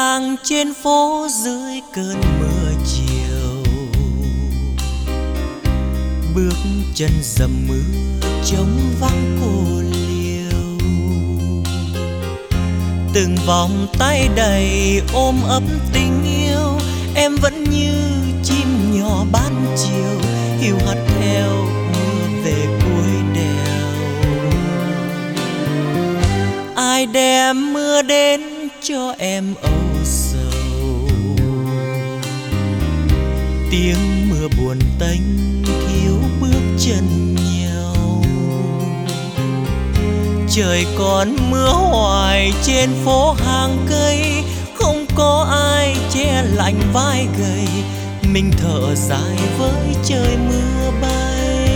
hàng trên phố dưới cơn mưa chiều, bước chân dầm mưa trống vắng cô liêu. Từng vòng tay đầy ôm ấp tình yêu, em vẫn như chim nhỏ ban chiều hiu hắt theo mưa về cuối đèo. Ai đem mưa đến cho em âu sầu, tiếng mưa buồn tênh thiếu bước chân nhau. Trời còn mưa hoài trên phố hàng cây, không có ai che lạnh vai gầy, mình thở dài với trời mưa bay.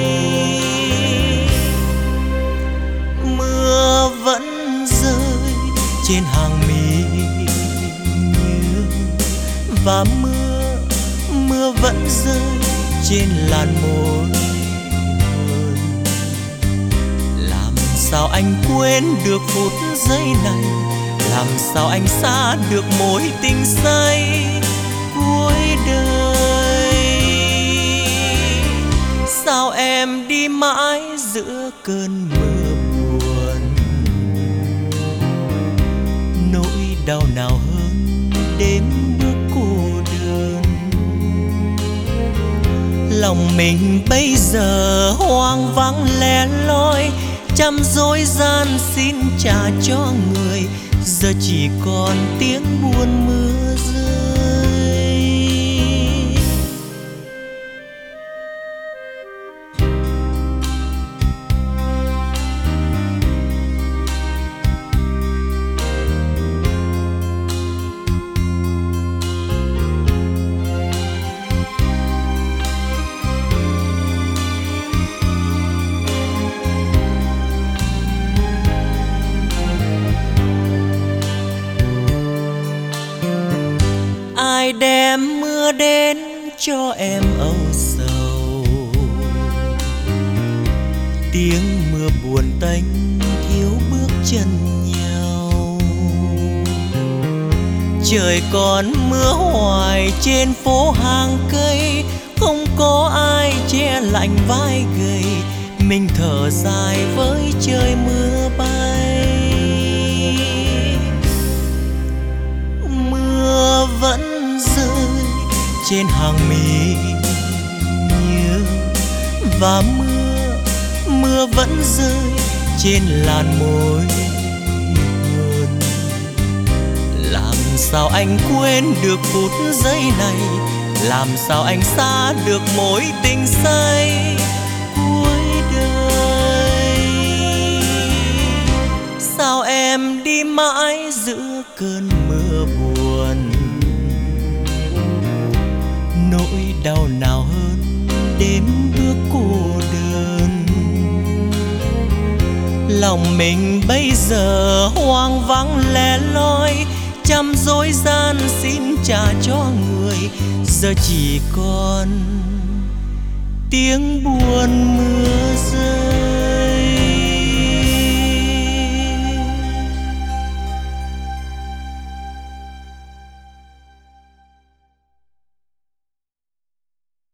Mưa vẫn rơi trên hàng mi như, và mưa vẫn rơi trên làn môi hờn. Làm sao anh quên được phút giây này, làm sao anh xa được mối tình say cuối đời. Sao em đi mãi giữa cơn mưa buồn, nỗi đau nào hơn đêm bước cô đơn. Lòng mình bây giờ hoang vắng lẻ loi, trăm dối gian xin trả cho người, giờ chỉ còn tiếng buồn mưa rơi. Ai đem mưa đến cho em âu sầu, tiếng mưa buồn tênh thiếu bước chân nhau. Trời còn mưa hoài trên phố hàng cây, không có ai che lạnh vai gầy, mình thở dài với trời mưa bay. Mưa vẫn rơi trên hàng mi như, và mưa vẫn rơi trên làn môi hờn. Làm sao anh quên được phút giây này, làm sao anh xa được mối tình say cuối đời. Sao em đi mãi giữa cơn mưa buồn, nỗi đau nào hơn đêm bước cô đơn. Lòng mình bây giờ hoang vắng lẻ loi, trăm dối gian xin trả cho người, giờ chỉ còn tiếng buồn mưa.